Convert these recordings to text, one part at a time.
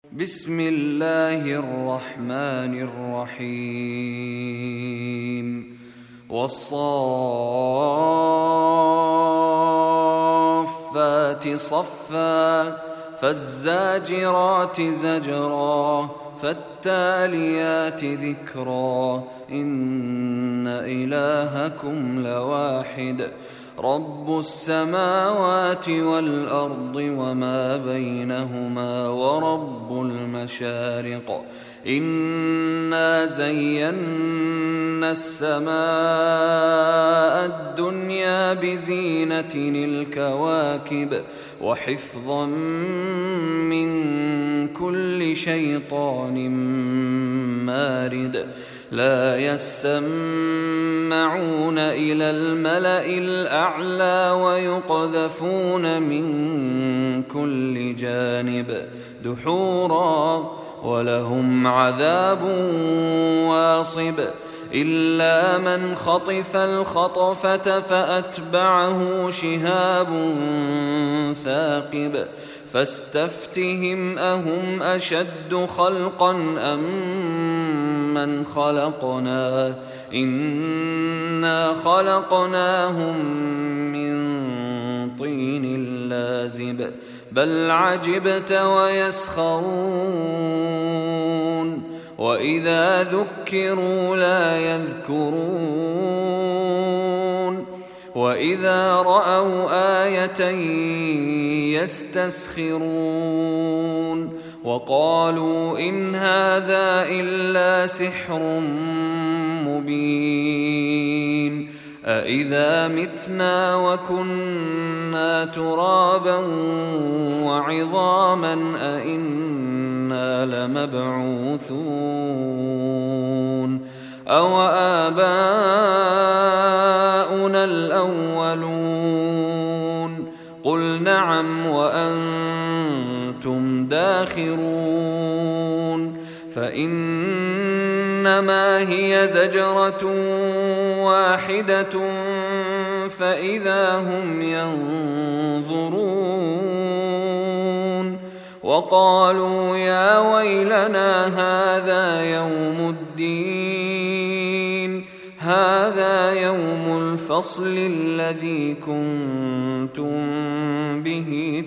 بسم الله الرحمن الرحيم والصافات صفا فالزاجرات زجرا فالتاليات ذكرا إن إلهكم لواحد رب السماوات والأرض وما بينهما ورب المشارق إنا زينا السماء الدنيا بزينة الكواكب وحفظا من كل شيطان مارد لا يسمعون إلى الملأ الأعلى ويقذفون من كل جانب دحورا ولهم عذاب واصب إلا من خطف الخطفة فأتبعه شهاب ثاقب فاستفتهم أهم أشد خلقا أم من خلقنا إنا خلقناهم من طين لازب بل عجبت ويسخرون وإذا ذكروا لا يذكرون وإذا رأوا آية يستسخرون وقالوا إن هذا إلا سحر مبين أإذا متنا وكنا ترابا وعظاما أإنا لمبعوثون أو آباؤنا الأولون قل نعم وأنتم داخرون فإنما هي زجرة واحدة فإذا هم ينظرون وقالوا يا ويلنا هذا يوم الدين هذا يوم الفصل الذي كنتم به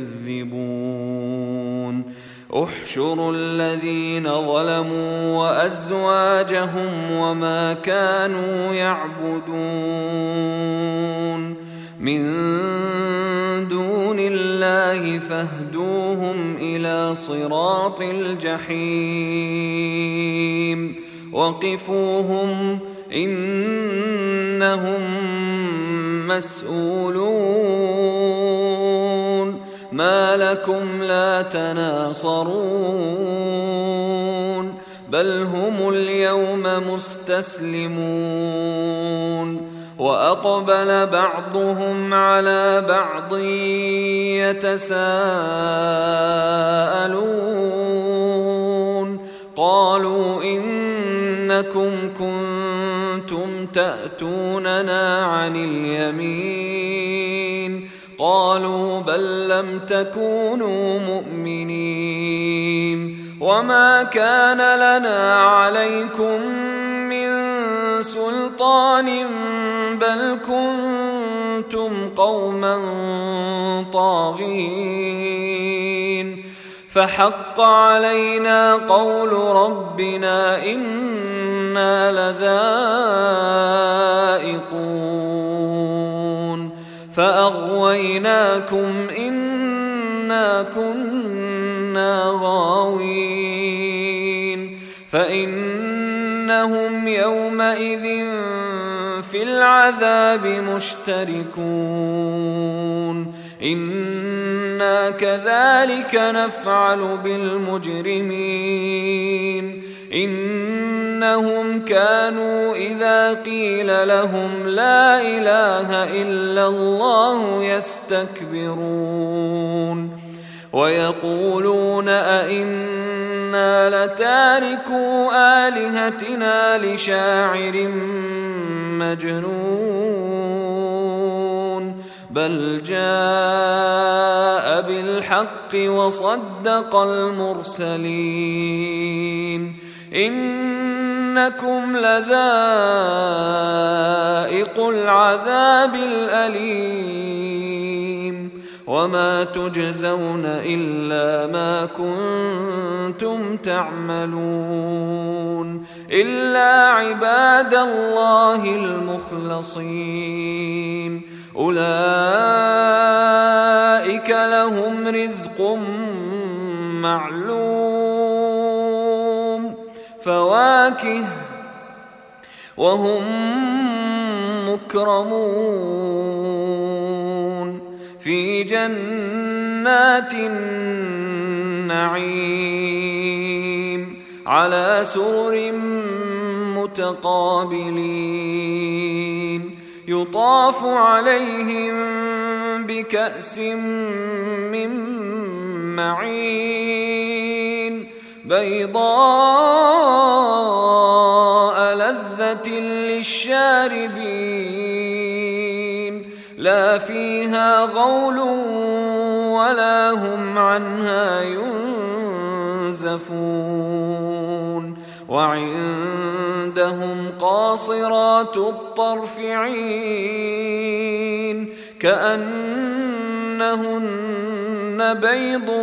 تكذبون احشروا الذين ظلموا وأزواجهم وما كانوا يعبدون من دون الله فاهدوهم إلى صراط الجحيم وقفوهم إنهم مسؤولون ما لكم لا تناصرون بل هم اليوم مستسلمون وأقبل بعضهم على بعض يتساءلون قالوا إنكم كنتم تأتوننا عن اليمين قالوا بل لم تكونوا مؤمنين وما كان لنا عليكم من سلطان بل كنتم قوما طاغين فحق علينا قول ربنا إنا لذائقون فأغويناكم إنا كنا غاوين فإنهم يومئذ في العذاب مشتركون إنا كذلك نفعل بالمجرمين إنهم كانوا إذا قيل لهم لا إله إلا الله يستكبرون ويقولون أئنا لتاركو آلهتنا لشاعر مجنون بل جاء بالحق وصدق المرسلين إنكم لذائق العذاب الأليم وما تجزون إلا ما كنتم تعملون إلا عباد الله المخلصين أولئك لهم رزق معلوم فواكه وهم مكرمون في جنات النعيم على سرر متقابلين يطاف عليهم بكأس من معين بيضاء لذة للشاربين لا فيها غول ولا هم عنها ينزفون وعندهم قاصرات الطرف عين كأنهن بيض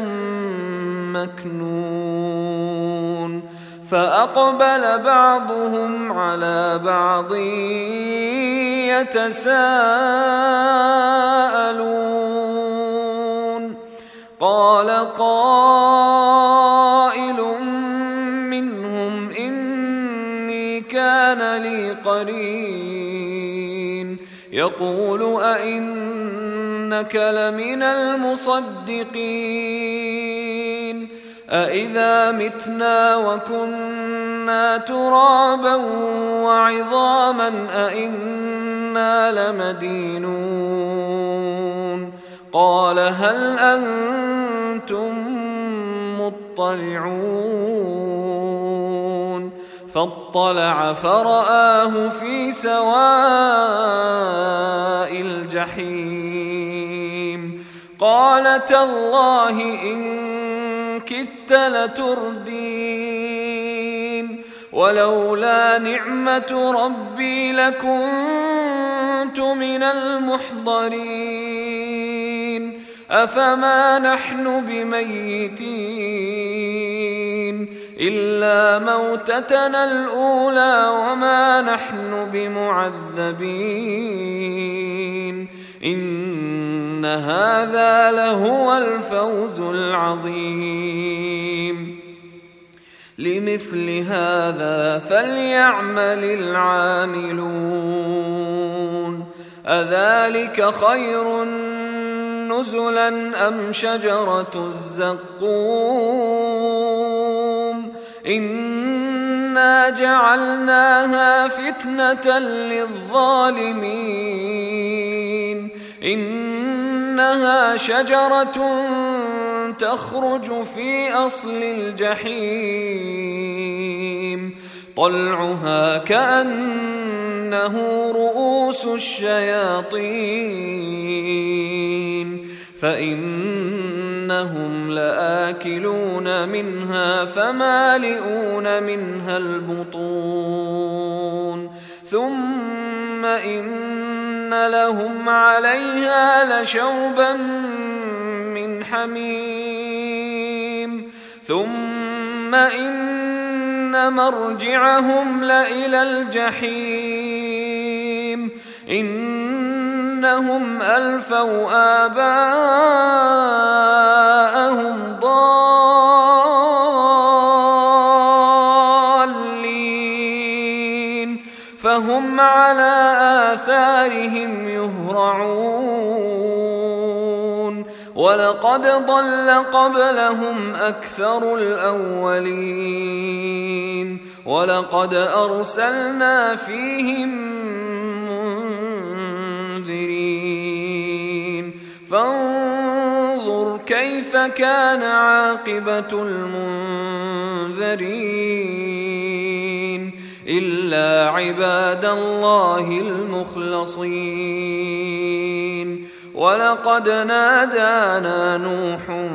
مكنون فأقبل بعضهم على بعض يتساءلون قال قائل منهم إني كان لي قرين يقول أئنك لمن المصدقين أإذا متنا وكنا ترابا وعظاما أإنا لمدينون قال هل أنتم مطلعون فاطلع فرآه في سواء الجحيم قال تالله إن كدت لتردين ولولا نعمة ربي لكنت من المحضرين أفما نحن بميتين إلا موتتنا الأولى وما نحن بمعذبين إن هذا لهو الفوز العظيم لمثل هذا فليعمل العاملون أذلك خير نزلا أم شجرة الزقوم إنا جعلناها فتنة للظالمين إنها شجرة تخرج في أصل الجحيم طلعها كأنه رؤوس الشياطين فإنهم لآكلون منها فمالئون منها البطون ثم إن لهم عليها لشوبا من حميم ثم إن مرجعهم لإلى الجحيم إنهم ألفوا آباءهم ضالين فهم على آثارهم يهرعون ولقد ضل قبلهم أكثر الأولين ولقد أرسلنا فيهم منذرين فانظر كيف كان عاقبة المنذرين إلا عباد الله المخلصين ولقد نادانا نوح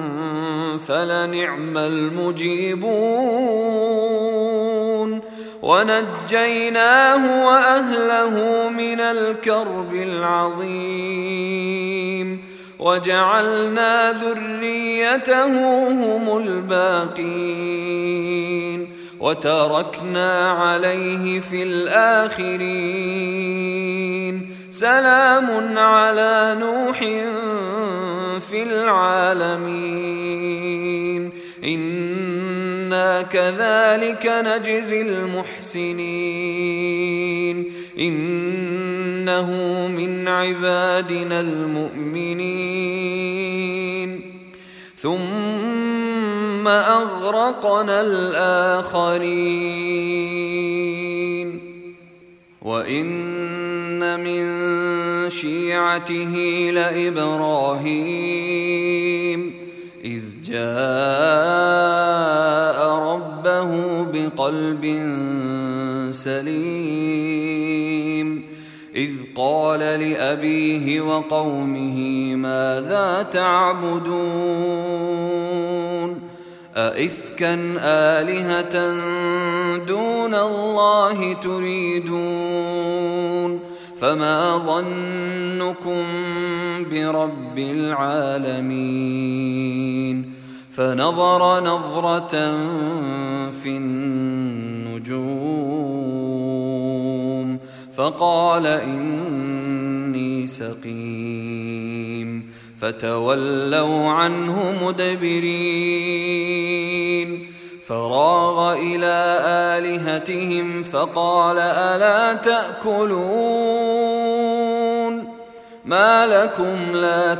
فلنعم المجيبون ونجيناه وأهله من الكرب العظيم وجعلنا ذريته هم الباقين وتركنا عليه في الآخرين سلام على نوح في العالمين إنا كذلك نجزي المحسنين إنه من عبادنا المؤمنين ثم أغرقنا الآخرين وإن من شيعته لإبراهيم إذ جاء ربه بقلب سليم إذ قال لأبيه وقومه ماذا تعبدون أئفكا آلهة دون الله تريدون فما ظنكم برب العالمين فنظر نظرة في النجوم فقال إني سقيم فتولوا عنه مدبرين فراغ إلى آلهتهم فقال ألا تأكلون ما لكم لا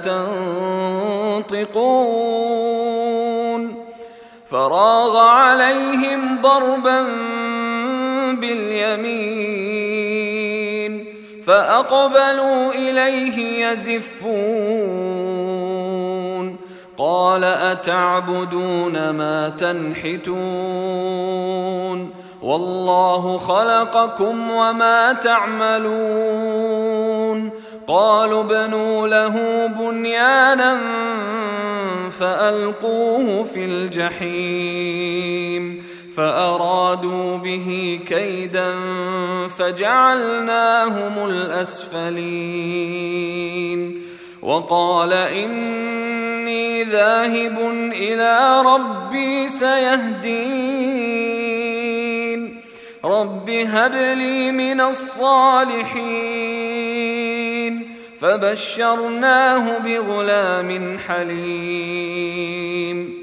تنطقون فراغ عليهم ضربا باليمين فأقبلوا إليه يزفون قال أتعبدون ما تنحتون والله خلقكم وما تعملون قالوا ابنوا له بنيانا فألقوه في الجحيم فأرادوا به كيدا فجعلناهم الأسفلين وقال إني ذاهب إلى ربي سيهدين رب هب لي من الصالحين فبشرناه بغلام حليم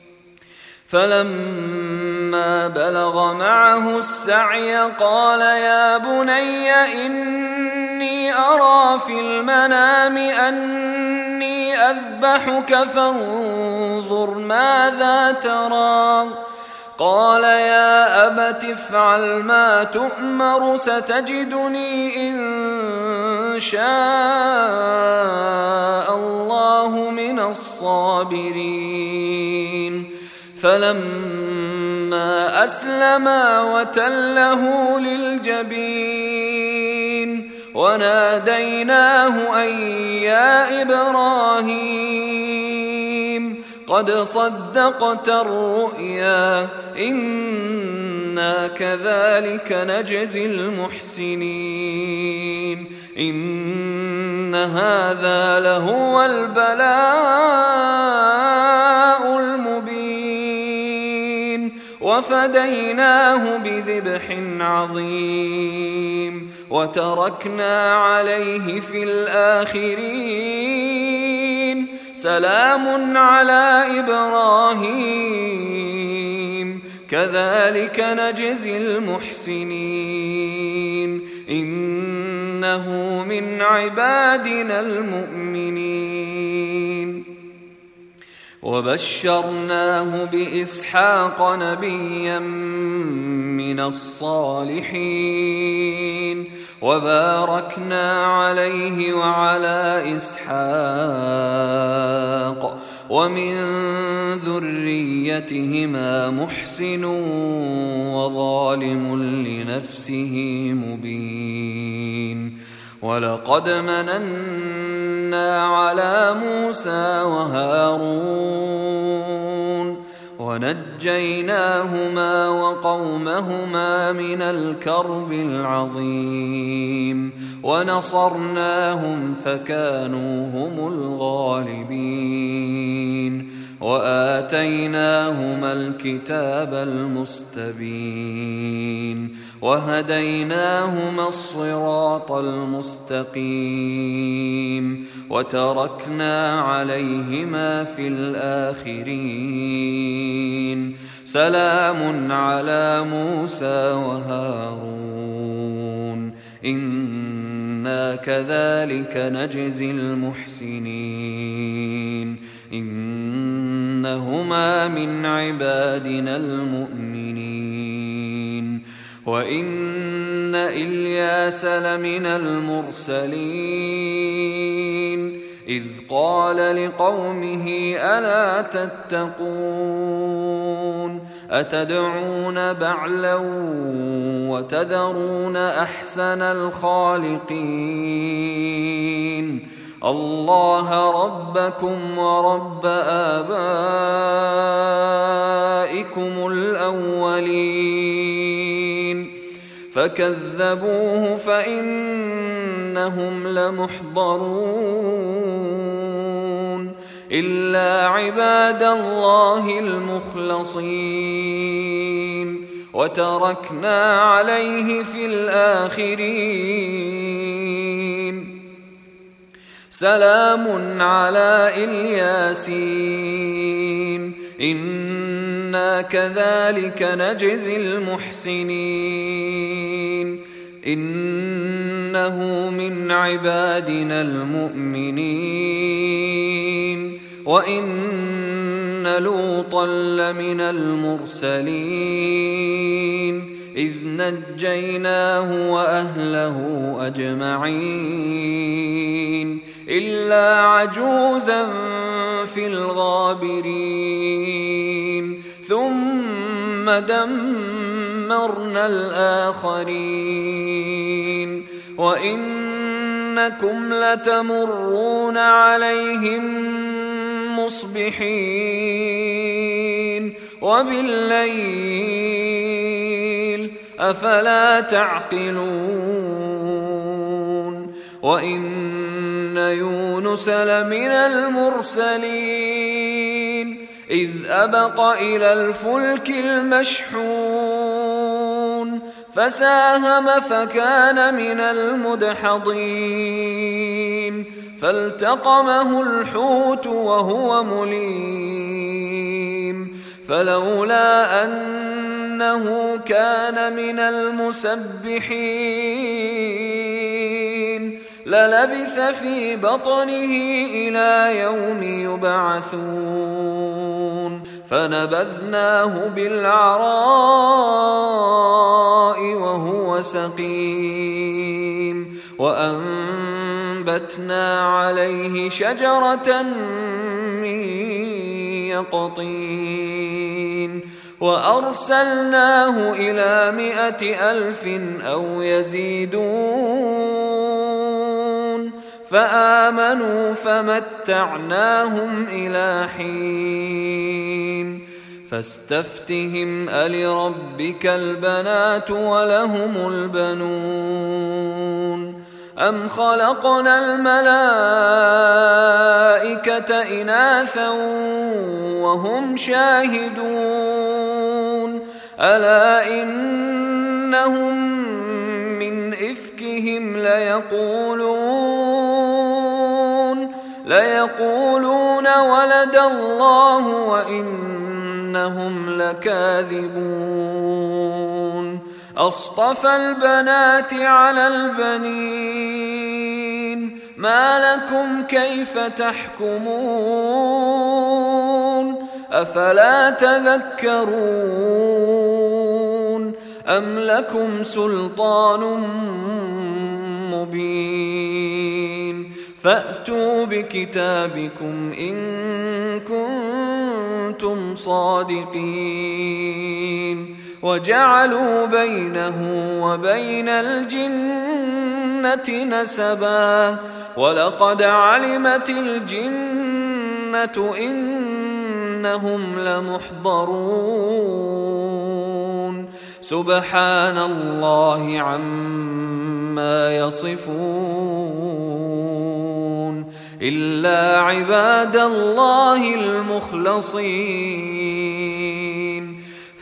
فلما بلغ معه السعي قال يا بني إني أرى في المنام أني أذبحك فانظر ماذا ترى قال يا أبت افعل ما تؤمر ستجدني إن شاء الله من الصابرين فلما أسلما وتله للجبين وناديناه أن يا إبراهيم قد صدقت الرؤيا إنا كذلك نجزي المحسنين إن هذا لهو البلاء المبين وفديناه بذبح عظيم وتركنا عليه في الآخرين سلام على إبراهيم كذلك نجزي المحسنين إنه من عبادنا المؤمنين وبشرناه بإسحاق نبيا من الصالحين وباركنا عليه وعلى إسحاق ومن ذريتهما محسن وظالم لنفسه مبين ولقد مننا على موسى وهارون ونجيناهما وقومهما من الكرب العظيم ونصرناهم فكانوا هم الغالبين وآتيناهما الكتاب المستبين وهديناهما الصراط المستقيم وتركنا عليهما في الآخرين سلام على موسى وهارون إنا كذلك نجزي المحسنين إنهما من عبادنا المؤمنين وإن إلياس لمن المرسلين إذ قال لقومه ألا تتقون أتدعون بعلا وتذرون أحسن الخالقين الله ربكم ورب آبائكم الأولين فكذبوه فإنهم لمحضرون إلا عباد الله المخلصين وتركنا عليه في الآخرين سلام على الياسين إنا كذلك نجزي المحسنين إنه من عبادنا المؤمنين وإن لوطا لمن المرسلين إذ نجيناه وأهله أجمعين إلا عجوزا في الغابرين ثم دمرنا الآخرين وإنكم لتمرون عليهم مصبحين وبالليل أفلا تعقلون وإن يونس لمن المرسلين إذ أبق إلى الفلك المشحون فساهم فكان من المدحضين فالتقمه الحوت وهو مليم فلولا أنه كان من المسبحين للبث في بطنه إلى يوم يبعثون فنبذناه بالعراء وهو سقيم وأنبتنا عليه شجرة من يقطين وأرسلناه إلى 100,000 أو يزيدون فآمنوا فمتعناهم إلى حين فاستفتهم ألربك البنات ولهم البنون أم خلقنا الملائكة إناثا وهم شاهدون ألا إنهم من إفكهم ليقولون ولد الله وإنهم لكاذبون أصطفى البنات على البنين ما لكم كيف تحكمون أفلا تذكرون أم لكم سلطان مبين فأتوا بكتابكم إن كنتم صادقين وجعلوا بينه وبين الجنة نسبا ولقد علمت الجنة إنهم لمحضرون سبحان الله عما يصفون إلا عباد الله المخلصين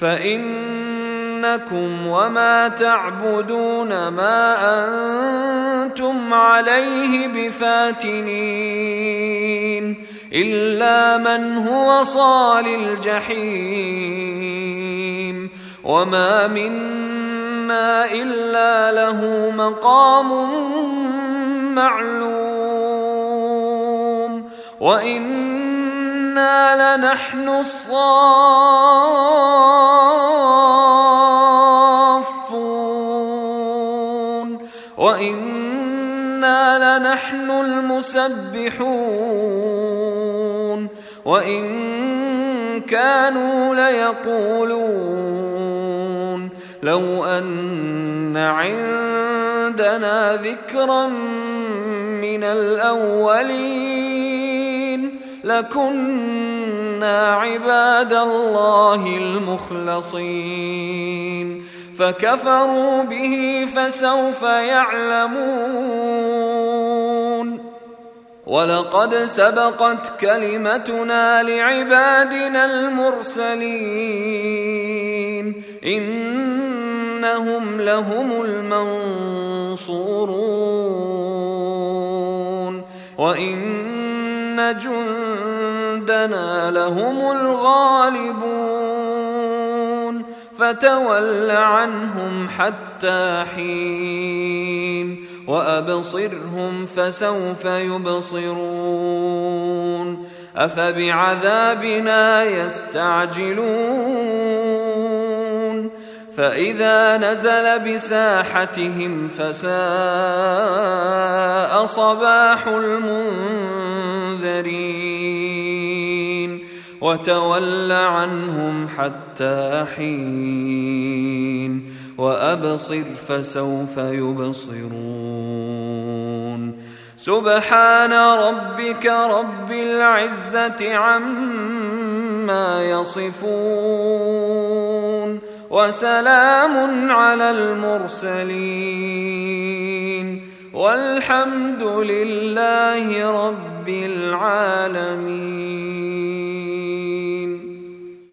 فإنكم وما تعبدون ما أنتم عليه بفاتنين إلا من هو صال الجحيم وما منا إلا له مقام معلوم وإنا لنحن الصافون وإنا لنحن المسبحون وإن كانوا ليقولون لو أن عندنا ذكرا من الأولين لكنا عباد الله المخلصين فكفروا به فسوف يعلمون ولقد سبقت كلمتنا لعبادنا المرسلين إنهم لهم المنصورون وإن جندنا لهم الغالبون فتول عنهم حتى حين وأبصرهم فسوف يبصرون أفبعذابنا يستعجلون فإذا نزل بساحتهم فساء صباح المنذرين وتول عنهم حتى حين وأبصر فسوف يبصرون سبحان ربك رب العزة عما يصفون وسلام على المرسلين والحمد لله رب العالمين.